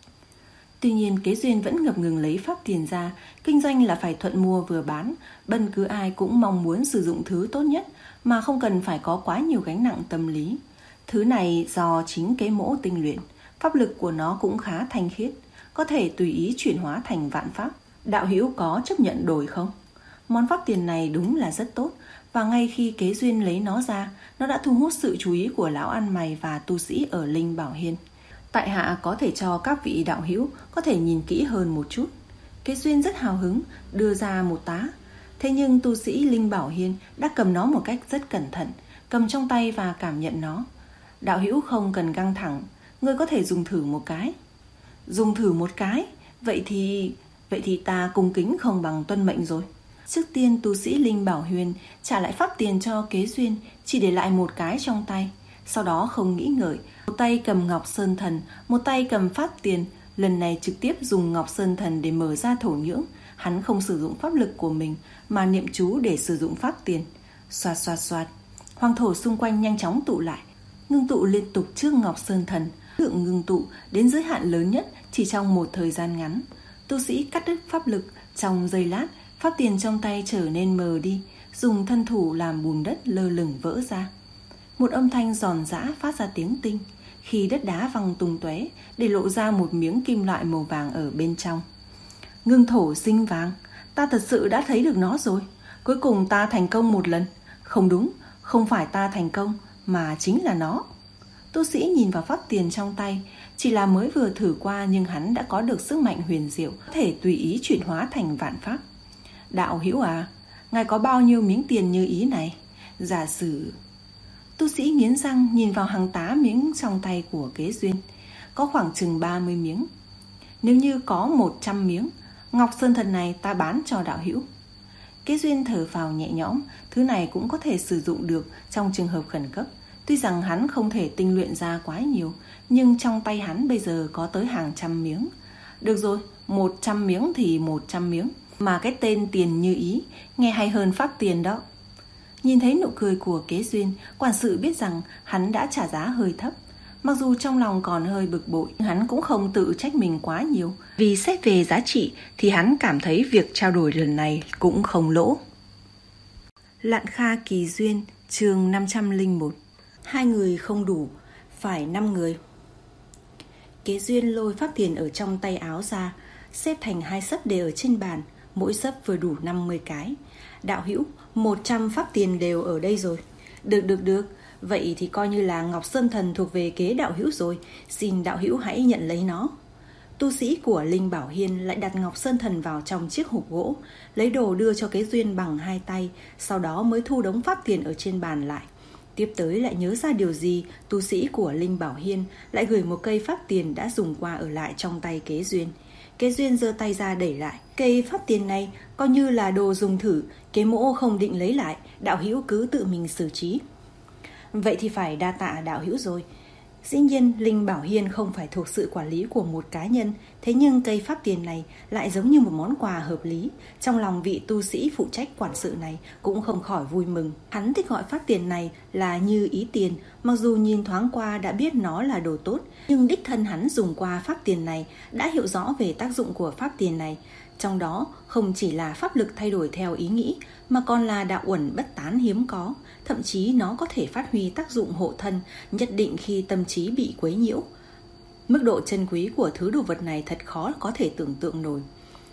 Tuy nhiên Kế Duyên vẫn ngập ngừng lấy pháp tiền ra. Kinh doanh là phải thuận mua vừa bán. Bất cứ ai cũng mong muốn sử dụng thứ tốt nhất, mà không cần phải có quá nhiều gánh nặng tâm lý. Thứ này do chính Kế Mỗ tinh luyện, pháp lực của nó cũng khá thanh khiết, có thể tùy ý chuyển hóa thành vạn pháp. Đạo hữu có chấp nhận đổi không? Món pháp tiền này đúng là rất tốt, và ngay khi Kế Duyên lấy nó ra, nó đã thu hút sự chú ý của lão ăn mày và tu sĩ ở Linh Bảo Hiên. Tại hạ có thể cho các vị đạo hữu có thể nhìn kỹ hơn một chút. Kế Duyên rất hào hứng đưa ra một tá. Thế nhưng tu sĩ Linh Bảo Hiên đã cầm nó một cách rất cẩn thận, cầm trong tay và cảm nhận nó. Đạo hữu không cần căng thẳng, ngươi có thể dùng thử một cái. Dùng thử một cái? Vậy thì... Vậy thì ta cung kính không bằng tuân mệnh rồi. Trước tiên tu sĩ Linh Bảo Huyền trả lại pháp tiền cho Kế Duyên, chỉ để lại một cái trong tay. Sau đó không nghĩ ngợi, một tay cầm Ngọc Sơn Thần, một tay cầm pháp tiền. Lần này trực tiếp dùng Ngọc Sơn Thần để mở ra thổ nhưỡng. Hắn không sử dụng pháp lực của mình, mà niệm chú để sử dụng pháp tiền. Xoạt xoạt xoạt, hoàng thổ xung quanh nhanh chóng tụ lại, ngưng tụ liên tục trước Ngọc Sơn Thần. Lượng ngưng tụ đến giới hạn lớn nhất chỉ trong một thời gian ngắn. Tu sĩ cắt đứt pháp lực, trong giây lát, pháp tiền trong tay trở nên mờ đi, dùng thân thủ làm bùn đất lơ lửng vỡ ra. Một âm thanh giòn giã phát ra tiếng tinh, khi đất đá văng tung tóe để lộ ra một miếng kim loại màu vàng ở bên trong. Ngưng thổ sinh vàng, ta thật sự đã thấy được nó rồi. Cuối cùng ta thành công một lần. Không đúng, không phải ta thành công, mà chính là nó. Tu sĩ nhìn vào pháp tiền trong tay. Chỉ là mới vừa thử qua, nhưng hắn đã có được sức mạnh huyền diệu, có thể tùy ý chuyển hóa thành vạn pháp. Đạo hữu à, ngài có bao nhiêu miếng tiền như ý này? Giả sử... Tu sĩ nghiến răng nhìn vào hàng tá miếng trong tay của Kế Duyên. Có khoảng chừng ba mươi miếng. Nếu như có một trăm miếng, Ngọc Sơn Thần này ta bán cho đạo hữu. Kế Duyên thở phào nhẹ nhõm. Thứ này cũng có thể sử dụng được trong trường hợp khẩn cấp. Tuy rằng hắn không thể tinh luyện ra quá nhiều, nhưng trong tay hắn bây giờ có tới hàng trăm miếng. Được rồi, một trăm miếng thì một trăm miếng. Mà cái tên tiền như ý nghe hay hơn pháp tiền đó. Nhìn thấy nụ cười của Kế Duyên, quản sự biết rằng hắn đã trả giá hơi thấp. Mặc dù trong lòng còn hơi bực bội, nhưng hắn cũng không tự trách mình quá nhiều. Vì xét về giá trị thì hắn cảm thấy việc trao đổi lần này cũng không lỗ. Lạn Kha Kỳ Duyên, chương năm trăm lẻ một. Hai người không đủ, phải năm người. Kế Duyên lôi pháp tiền ở trong tay áo ra, xếp thành hai xấp để ở trên bàn, mỗi xấp vừa đủ năm mươi cái. Đạo hữu, một trăm pháp tiền đều ở đây rồi. Được được được, vậy thì coi như là Ngọc Sơn Thần thuộc về Kế đạo hữu rồi, xin đạo hữu hãy nhận lấy nó. Tu sĩ của Linh Bảo Hiên lại đặt Ngọc Sơn Thần vào trong chiếc hộp gỗ, lấy đồ đưa cho Kế Duyên bằng hai tay, sau đó mới thu đống pháp tiền ở trên bàn lại. Tiếp tới lại nhớ ra điều gì, tu sĩ của Linh Bảo Hiên lại gửi một cây pháp tiền đã dùng qua ở lại trong tay Kế Duyên. Kế Duyên giơ tay ra đẩy lại. Cây pháp tiền này coi như là đồ dùng thử, Kế mỗ không định lấy lại, đạo hữu cứ tự mình xử trí. Vậy thì phải đa tạ đạo hữu rồi. Dĩ nhiên Linh Bảo Hiên không phải thuộc sự quản lý của một cá nhân, thế nhưng cây pháp tiền này lại giống như một món quà hợp lý. Trong lòng vị tu sĩ phụ trách quản sự này cũng không khỏi vui mừng. Hắn thích gọi pháp tiền này là như ý tiền, mặc dù nhìn thoáng qua đã biết nó là đồ tốt, nhưng đích thân hắn dùng qua pháp tiền này đã hiểu rõ về tác dụng của pháp tiền này. Trong đó không chỉ là pháp lực thay đổi theo ý nghĩ, mà còn là đạo uẩn bất tán hiếm có. Thậm chí nó có thể phát huy tác dụng hộ thân, nhất định khi tâm trí bị quấy nhiễu. Mức độ chân quý của thứ đồ vật này thật khó có thể tưởng tượng nổi.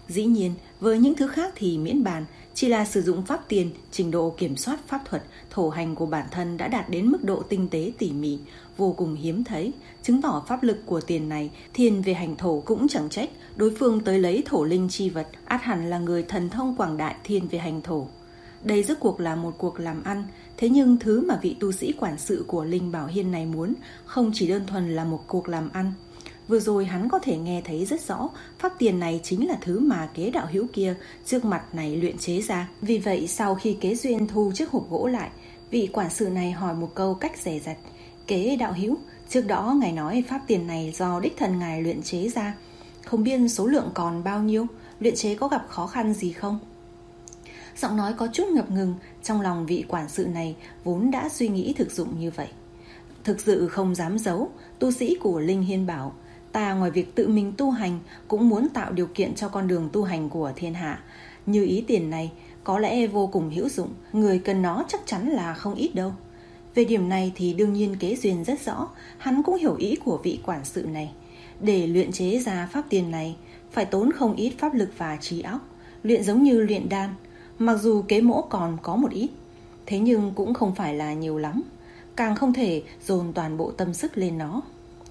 Dĩ nhiên, với những thứ khác thì miễn bàn, chỉ là sử dụng pháp tiền, trình độ kiểm soát pháp thuật, thổ hành của bản thân đã đạt đến mức độ tinh tế tỉ mỉ, vô cùng hiếm thấy, chứng tỏ pháp lực của tiền này thiên về hành thổ cũng chẳng trách, đối phương tới lấy thổ linh chi vật, ắt hẳn là người thần thông quảng đại thiên về hành thổ. Đây rốt cuộc là một cuộc làm ăn, thế nhưng thứ mà vị tu sĩ quản sự của Linh Bảo Hiên này muốn không chỉ đơn thuần là một cuộc làm ăn. Vừa rồi hắn có thể nghe thấy rất rõ, pháp tiền này chính là thứ mà kế đạo hữu kia trước mặt này luyện chế ra. Vì vậy sau khi kế duyên thu chiếc hộp gỗ lại, vị quản sự này hỏi một câu cách dè dặt: Kế đạo hữu, trước đó ngài nói pháp tiền này do đích thân ngài luyện chế ra, không biết số lượng còn bao nhiêu, luyện chế có gặp khó khăn gì không? Giọng nói có chút ngập ngừng, trong lòng vị quản sự này vốn đã suy nghĩ thực dụng như vậy. Thực sự không dám giấu, tu sĩ của Linh Hiên bảo, ta ngoài việc tự mình tu hành cũng muốn tạo điều kiện cho con đường tu hành của thiên hạ. Như ý tiền này có lẽ vô cùng hữu dụng, người cần nó chắc chắn là không ít đâu. Về điểm này thì đương nhiên Kế Duyên rất rõ, hắn cũng hiểu ý của vị quản sự này. Để luyện chế ra pháp tiền này phải tốn không ít pháp lực và trí óc, luyện giống như luyện đan. Mặc dù Kế Mỗ còn có một ít, thế nhưng cũng không phải là nhiều lắm, càng không thể dồn toàn bộ tâm sức lên nó.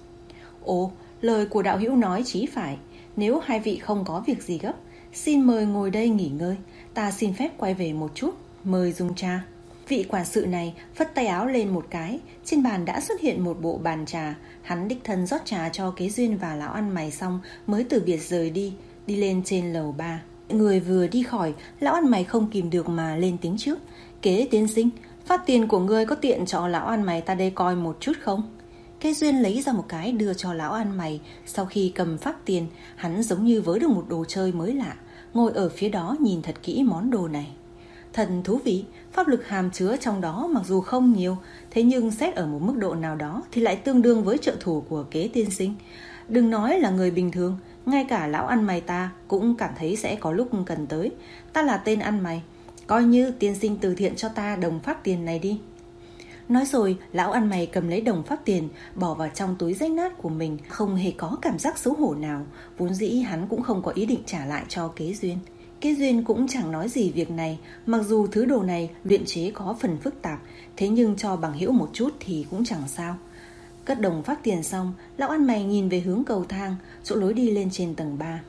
Ồ, lời của đạo hữu nói chí phải, nếu hai vị không có việc gì gấp, xin mời ngồi đây nghỉ ngơi, ta xin phép quay về một chút, mời dùng trà. Vị quản sự này phất tay áo lên một cái, trên bàn đã xuất hiện một bộ bàn trà. Hắn đích thân rót trà cho Kế Duyên và lão ăn mày xong mới từ biệt rời đi, đi lên trên lầu ba. Người vừa đi khỏi, lão ăn mày không kìm được mà lên tiếng trước: Kế tiên sinh, phát tiền của ngươi có tiện cho lão ăn mày ta đây coi một chút không? Kế Duyên lấy ra một cái đưa cho lão ăn mày. Sau khi cầm phát tiền, hắn giống như với được một đồ chơi mới lạ, ngồi ở phía đó nhìn thật kỹ món đồ này. Thật thú vị, pháp lực hàm chứa trong đó mặc dù không nhiều, thế nhưng xét ở một mức độ nào đó thì lại tương đương với trợ thủ của Kế tiên sinh. Đừng nói là người bình thường, ngay cả lão ăn mày ta cũng cảm thấy sẽ có lúc cần tới. Ta là tên ăn mày, coi như tiên sinh từ thiện cho ta đồng phát tiền này đi. Nói rồi, lão ăn mày cầm lấy đồng phát tiền, bỏ vào trong túi rách nát của mình, không hề có cảm giác xấu hổ nào. Vốn dĩ hắn cũng không có ý định trả lại cho Kế Duyên. Kế Duyên cũng chẳng nói gì việc này, mặc dù thứ đồ này luyện chế có phần phức tạp, thế nhưng cho bằng hữu một chút thì cũng chẳng sao. Cất đồng phát tiền xong, lão ăn mày nhìn về hướng cầu thang, chỗ lối đi lên trên tầng ba.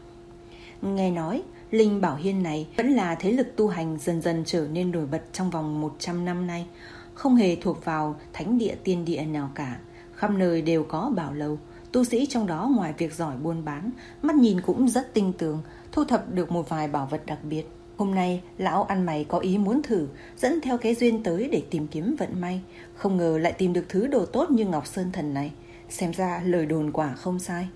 Nghe nói, Linh Bảo Hiên này vẫn là thế lực tu hành dần dần trở nên nổi bật trong vòng một trăm năm nay, không hề thuộc vào thánh địa tiên địa nào cả. Khắp nơi đều có bảo lầu, tu sĩ trong đó ngoài việc giỏi buôn bán, mắt nhìn cũng rất tinh tường, thu thập được một vài bảo vật đặc biệt. Hôm nay, lão ăn mày có ý muốn thử, dẫn theo Kế Duyên tới để tìm kiếm vận may. Không ngờ lại tìm được thứ đồ tốt như Ngọc Sơn Thần này. Xem ra lời đồn quả không sai.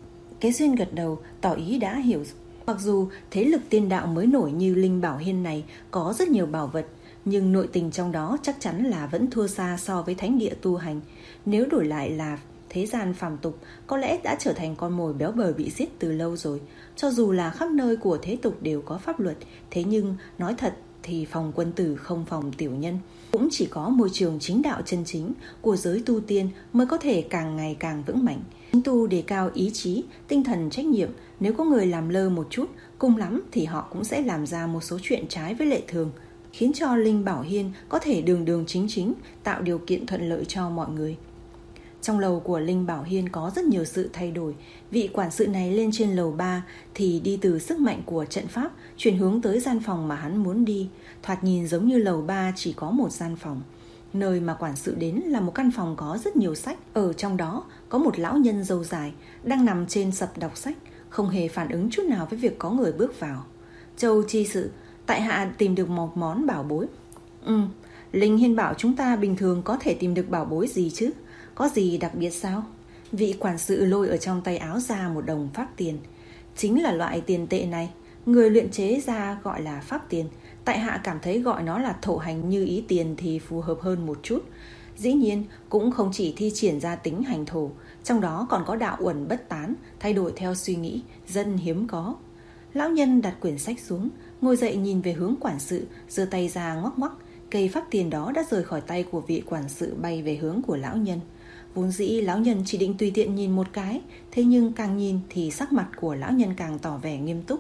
Kế Duyên gật đầu, tỏ ý đã hiểu. Mặc dù thế lực tiên đạo mới nổi như Linh Bảo Hiên này có rất nhiều bảo vật, nhưng nội tình trong đó chắc chắn là vẫn thua xa so với thánh địa tu hành. Nếu đổi lại là thế gian phàm tục, có lẽ đã trở thành con mồi béo bở bị giết từ lâu rồi. Cho dù là khắp nơi của thế tục đều có pháp luật, thế nhưng nói thật thì phòng quân tử không phòng tiểu nhân. Cũng chỉ có môi trường chính đạo chân chính của giới tu tiên mới có thể càng ngày càng vững mạnh. Chính tu đề cao ý chí, tinh thần trách nhiệm. Nếu có người làm lơ một chút, cùng lắm thì họ cũng sẽ làm ra một số chuyện trái với lệ thường, khiến cho Linh Bảo Hiên có thể đường đường chính chính, tạo điều kiện thuận lợi cho mọi người. Trong lầu của Linh Bảo Hiên có rất nhiều sự thay đổi. Vị quản sự này lên trên lầu ba thì đi từ sức mạnh của trận pháp chuyển hướng tới gian phòng mà hắn muốn đi. Thoạt nhìn giống như lầu ba chỉ có một gian phòng. Nơi mà quản sự đến là một căn phòng có rất nhiều sách. Ở trong đó có một lão nhân râu dài đang nằm trên sập đọc sách, không hề phản ứng chút nào với việc có người bước vào. Châu chi sự, tại hạ tìm được một món bảo bối. Ừ, Linh Hiên bảo chúng ta bình thường có thể tìm được bảo bối gì chứ? Có gì đặc biệt sao? Vị quản sự lôi ở trong tay áo ra một đồng pháp tiền. Chính là loại tiền tệ này, người luyện chế ra gọi là pháp tiền. Tại hạ cảm thấy gọi nó là thổ hành như ý tiền thì phù hợp hơn một chút. Dĩ nhiên cũng không chỉ thi triển ra tính hành thổ, trong đó còn có đạo uẩn bất tán, thay đổi theo suy nghĩ, dân hiếm có. Lão nhân đặt quyển sách xuống, ngồi dậy nhìn về hướng quản sự, giơ tay ra ngoắc ngoắc. Cây pháp tiền đó đã rời khỏi tay của vị quản sự bay về hướng của lão nhân. Vốn dĩ lão nhân chỉ định tùy tiện nhìn một cái, thế nhưng càng nhìn thì sắc mặt của lão nhân càng tỏ vẻ nghiêm túc.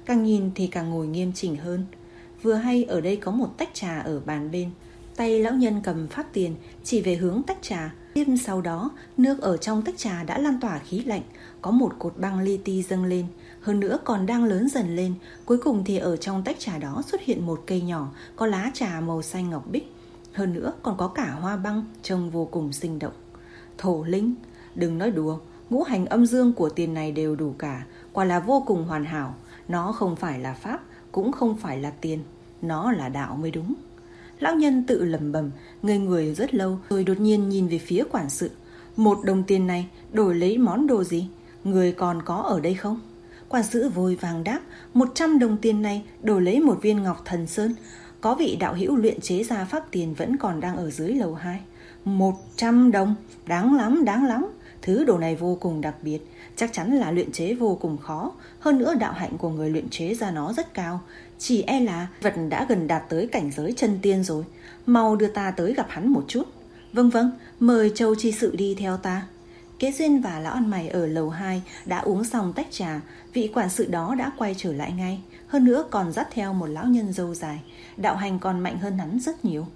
càng nhìn thì càng ngồi nghiêm chỉnh hơn. Vừa hay ở đây có một tách trà ở bàn bên. Tay lão nhân cầm phát tiền chỉ về hướng tách trà. Tiếp sau đó, nước ở trong tách trà đã lan tỏa khí lạnh. Có một cột băng li ti dâng lên, hơn nữa còn đang lớn dần lên. Cuối cùng thì ở trong tách trà đó xuất hiện một cây nhỏ, có lá trà màu xanh ngọc bích. Hơn nữa còn có cả hoa băng, trông vô cùng sinh động. Thổ linh, đừng nói đùa, ngũ hành âm dương của tiền này đều đủ cả, quả là vô cùng hoàn hảo. Nó không phải là pháp, cũng không phải là tiền, nó là đạo mới đúng. Lão nhân tự lẩm bẩm, ngây người rất lâu, rồi đột nhiên nhìn về phía quản sự. Một đồng tiền này đổi lấy món đồ gì? Người còn có ở đây không? Quản sự vội vàng đáp, một trăm đồng tiền này đổi lấy một viên ngọc thần sơn. Có vị đạo hữu luyện chế ra pháp tiền vẫn còn đang ở dưới lầu hai. Một trăm đồng, đáng lắm, đáng lắm. Thứ đồ này vô cùng đặc biệt, chắc chắn là luyện chế vô cùng khó. Hơn nữa đạo hạnh của người luyện chế ra nó rất cao. Chỉ e là vật đã gần đạt tới cảnh giới chân tiên rồi. Mau đưa ta tới gặp hắn một chút. Vâng vâng, mời Châu Chi Sự đi theo ta. Kế Duyên và lão ăn mày ở lầu hai đã uống xong tách trà. Vị quản sự đó đã quay trở lại ngay. Hơn nữa còn dắt theo một lão nhân râu dài. Đạo hành còn mạnh hơn hắn rất nhiều.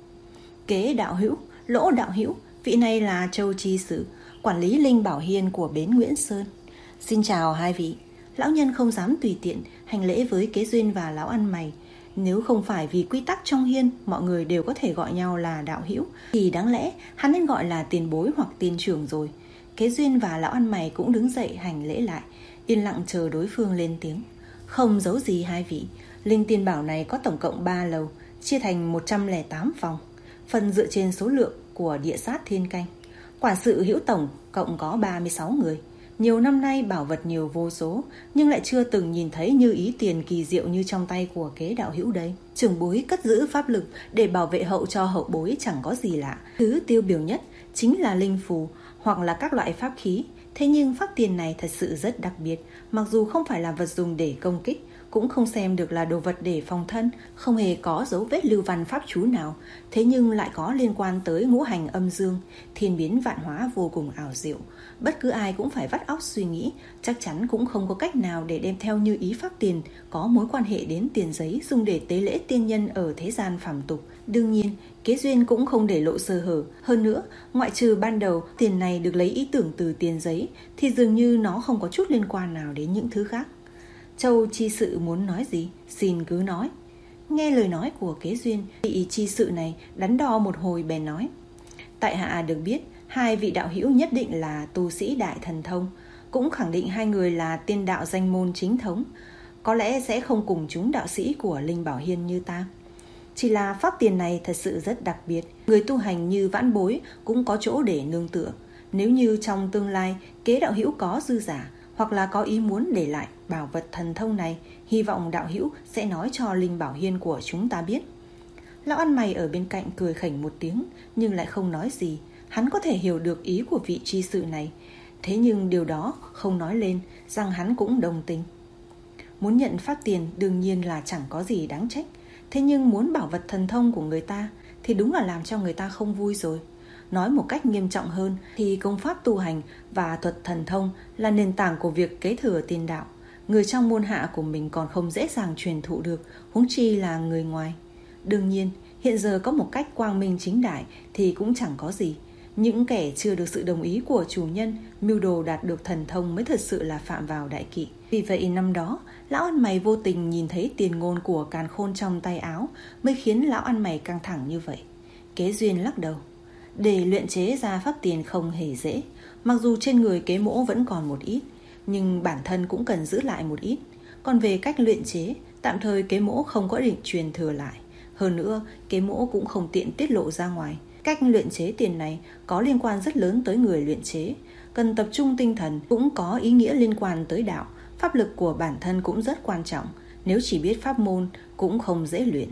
Kế đạo hữu, Lỗ đạo hữu, vị này là Châu Chi Sự, quản lý Linh Bảo Hiên của bến Nguyễn Sơn. Xin chào hai vị. Lão nhân không dám tùy tiện hành lễ với Kế Duyên và lão ăn mày. Nếu không phải vì quy tắc trong hiên mọi người đều có thể gọi nhau là đạo hữu, thì đáng lẽ hắn nên gọi là tiền bối hoặc tiên trưởng rồi. Kế Duyên và lão ăn mày cũng đứng dậy hành lễ lại, yên lặng chờ đối phương lên tiếng. Không giấu gì hai vị, Linh Tiên Bảo này có tổng cộng ba lầu, chia thành một trăm lẻ tám phòng, phần dựa trên số lượng của địa sát thiên canh. Quản sự hữu tổng cộng có ba mươi sáu người. Nhiều năm nay bảo vật nhiều vô số, nhưng lại chưa từng nhìn thấy như ý tiền kỳ diệu như trong tay của Kế đạo hữu đây. Trưởng bối cất giữ pháp lực để bảo vệ hậu cho hậu bối chẳng có gì lạ. Thứ tiêu biểu nhất chính là linh phù hoặc là các loại pháp khí. Thế nhưng pháp tiền này thật sự rất đặc biệt, mặc dù không phải là vật dùng để công kích, cũng không xem được là đồ vật để phòng thân, không hề có dấu vết lưu văn pháp chú nào, thế nhưng lại có liên quan tới ngũ hành âm dương, thiên biến vạn hóa vô cùng ảo diệu. Bất cứ ai cũng phải vắt óc suy nghĩ, chắc chắn cũng không có cách nào để đem theo như ý pháp tiền có mối quan hệ đến tiền giấy dùng để tế lễ tiên nhân ở thế gian phàm tục. Đương nhiên, Kế Duyên cũng không để lộ sơ hở. Hơn nữa, ngoại trừ ban đầu tiền này được lấy ý tưởng từ tiền giấy, thì dường như nó không có chút liên quan nào đến những thứ khác. Châu Chi Sự muốn nói gì, xin cứ nói. Nghe lời nói của Kế Duyên, vị Chi Sự này đắn đo một hồi bèn nói. Tại hạ được biết, hai vị đạo hữu nhất định là tu sĩ đại thần thông, cũng khẳng định hai người là tiên đạo danh môn chính thống. Có lẽ sẽ không cùng chúng đạo sĩ của Linh Bảo Hiên như ta. Chỉ là pháp tiền này thật sự rất đặc biệt, người tu hành như vãn bối cũng có chỗ để nương tựa. Nếu như trong tương lai Kế đạo hữu có dư giả, hoặc là có ý muốn để lại bảo vật thần thông này, hy vọng đạo hữu sẽ nói cho Linh Bảo Hiên của chúng ta biết. Lão ăn mày ở bên cạnh cười khỉnh một tiếng, nhưng lại không nói gì. Hắn có thể hiểu được ý của vị Chi Sự này, thế nhưng điều đó không nói lên rằng hắn cũng đồng tình. Muốn nhận pháp tiền đương nhiên là chẳng có gì đáng trách, thế nhưng muốn bảo vật thần thông của người ta thì đúng là làm cho người ta không vui rồi. Nói một cách nghiêm trọng hơn thì công pháp tu hành và thuật thần thông là nền tảng của việc kế thừa tiên đạo. Người trong môn hạ của mình còn không dễ dàng truyền thụ được, huống chi là người ngoài. Đương nhiên, hiện giờ có một cách quang minh chính đại thì cũng chẳng có gì. Những kẻ chưa được sự đồng ý của chủ nhân, mưu đồ đạt được thần thông mới thật sự là phạm vào đại kỵ. Vì vậy năm đó, lão ăn mày vô tình nhìn thấy tiền ngôn của Càn Khôn trong tay áo mới khiến lão ăn mày căng thẳng như vậy. Kế Duyên lắc đầu. Để luyện chế ra pháp tiền không hề dễ. Mặc dù trên người Kế Mỗ vẫn còn một ít, nhưng bản thân cũng cần giữ lại một ít. Còn về cách luyện chế, tạm thời Kế Mỗ không có định truyền thừa lại. Hơn nữa, Kế Mỗ cũng không tiện tiết lộ ra ngoài. Cách luyện chế tiền này có liên quan rất lớn tới người luyện chế, cần tập trung tinh thần, cũng có ý nghĩa liên quan tới đạo. Pháp lực của bản thân cũng rất quan trọng, nếu chỉ biết pháp môn cũng không dễ luyện.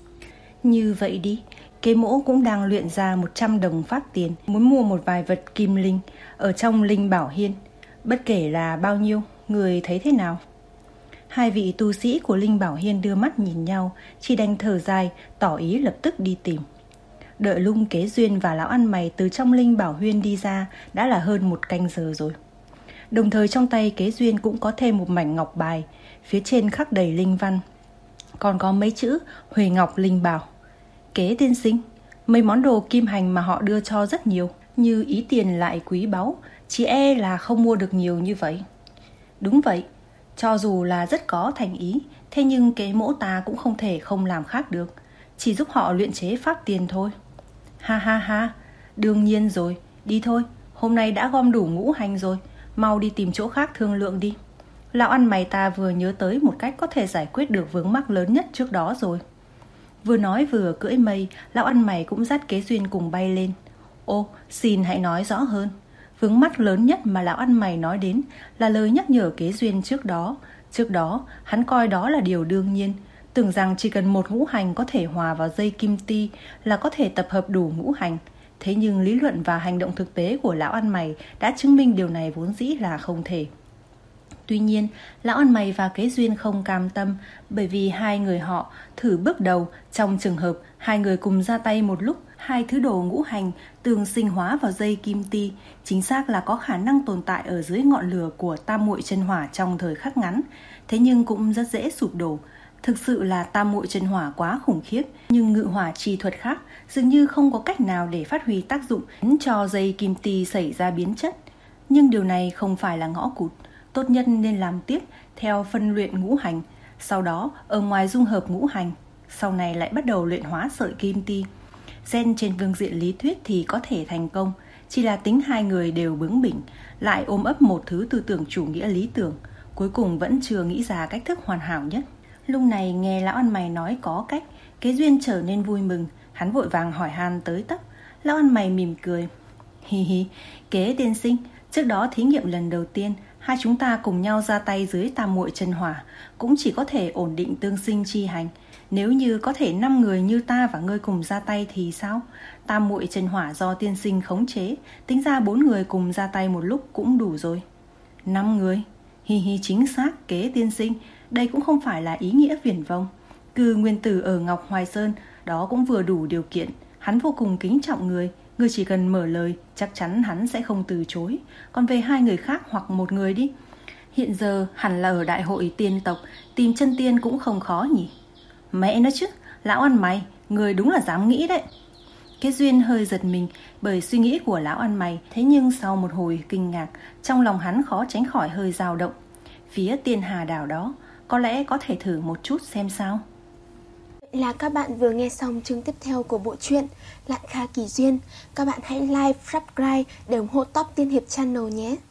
Như vậy đi, Kế Mỗ cũng đang luyện ra một trăm đồng pháp tiền, muốn mua một vài vật kim linh ở trong Linh Bảo Hiên. Bất kể là bao nhiêu, người thấy thế nào? Hai vị tu sĩ của Linh Bảo Hiên đưa mắt nhìn nhau, chỉ đành thở dài, tỏ ý lập tức đi tìm. Đợi lung Kế Duyên và lão ăn mày từ trong Linh Bảo Hiên đi ra đã là hơn một canh giờ rồi. Đồng thời trong tay Kế Duyên cũng có thêm một mảnh ngọc bài, phía trên khắc đầy linh văn, còn có mấy chữ Huệ Ngọc Linh Bảo. Kế tiên sinh, mấy món đồ kim hành mà họ đưa cho rất nhiều, như ý tiền lại quý báu, chỉ e là không mua được nhiều như vậy. Đúng vậy, cho dù là rất có thành ý, thế nhưng Kế mỗ ta cũng không thể không làm khác được, chỉ giúp họ luyện chế pháp tiền thôi. Ha ha ha, đương nhiên rồi, đi thôi, hôm nay đã gom đủ ngũ hành rồi, mau đi tìm chỗ khác thương lượng đi. Lão ăn mày ta vừa nhớ tới một cách có thể giải quyết được vướng mắc lớn nhất trước đó rồi. Vừa nói vừa cưỡi mây, lão ăn mày cũng dắt Kế Duyên cùng bay lên. Ô, xin hãy nói rõ hơn. Vướng mắc lớn nhất mà lão ăn mày nói đến là lời nhắc nhở Kế Duyên trước đó. Trước đó, hắn coi đó là điều đương nhiên, tưởng rằng chỉ cần một ngũ hành có thể hòa vào dây kim ti là có thể tập hợp đủ ngũ hành. Thế nhưng lý luận và hành động thực tế của lão ăn mày đã chứng minh điều này vốn dĩ là không thể. Tuy nhiên, lão ăn mày và Kế Duyên không cam tâm, bởi vì hai người họ thử bước đầu trong trường hợp hai người cùng ra tay một lúc, hai thứ đồ ngũ hành tương sinh hóa vào dây kim ti, chính xác là có khả năng tồn tại ở dưới ngọn lửa của tam muội chân hỏa trong thời khắc ngắn, thế nhưng cũng rất dễ sụp đổ. Thực sự là tam muội chân hỏa quá khủng khiếp, nhưng ngự hỏa chi thuật khác dường như không có cách nào để phát huy tác dụng cho dây kim ti xảy ra biến chất. Nhưng điều này không phải là ngõ cụt, tốt nhất nên làm tiếp theo phân luyện ngũ hành, sau đó ở ngoài dung hợp ngũ hành, sau này lại bắt đầu luyện hóa sợi kim ti. Gen trên phương diện lý thuyết thì có thể thành công, chỉ là tính hai người đều bướng bỉnh, lại ôm ấp một thứ tư tưởng chủ nghĩa lý tưởng, cuối cùng vẫn chưa nghĩ ra cách thức hoàn hảo nhất. Lúc này nghe lão ăn mày nói có cách, Kế Duyên trở nên vui mừng, hắn vội vàng hỏi han tới tấp. Lão ăn mày mỉm cười. Hi hi, Kế tiên sinh, trước đó thí nghiệm lần đầu tiên, hai chúng ta cùng nhau ra tay dưới tam muội chân hỏa, cũng chỉ có thể ổn định tương sinh chi hành. Nếu như có thể năm người như ta và ngươi cùng ra tay thì sao? Tam muội chân hỏa do tiên sinh khống chế, tính ra bốn người cùng ra tay một lúc cũng đủ rồi. Năm người? Hi hi, chính xác Kế tiên sinh, đây cũng không phải là ý nghĩa viển vông. Cư nguyên tử ở Ngọc Hoài Sơn, đó cũng vừa đủ điều kiện. Hắn vô cùng kính trọng người, người chỉ cần mở lời, chắc chắn hắn sẽ không từ chối. Còn về hai người khác hoặc một người đi. Hiện giờ hẳn là ở đại hội tiên tộc, tìm chân tiên cũng không khó nhỉ. Mẹ nói chứ, lão ăn mày, người đúng là dám nghĩ đấy. Kế Duyên hơi giật mình bởi suy nghĩ của lão ăn mày, thế nhưng sau một hồi kinh ngạc, trong lòng hắn khó tránh khỏi hơi dao động. Phía Tiên Hà đảo đó, có lẽ có thể thử một chút xem sao. Vậy là các bạn vừa nghe xong chương tiếp theo của bộ truyện Lạn Kha Kỳ Duyên. Các bạn hãy like, subscribe để ủng hộ Top Tiên Hiệp Channel nhé.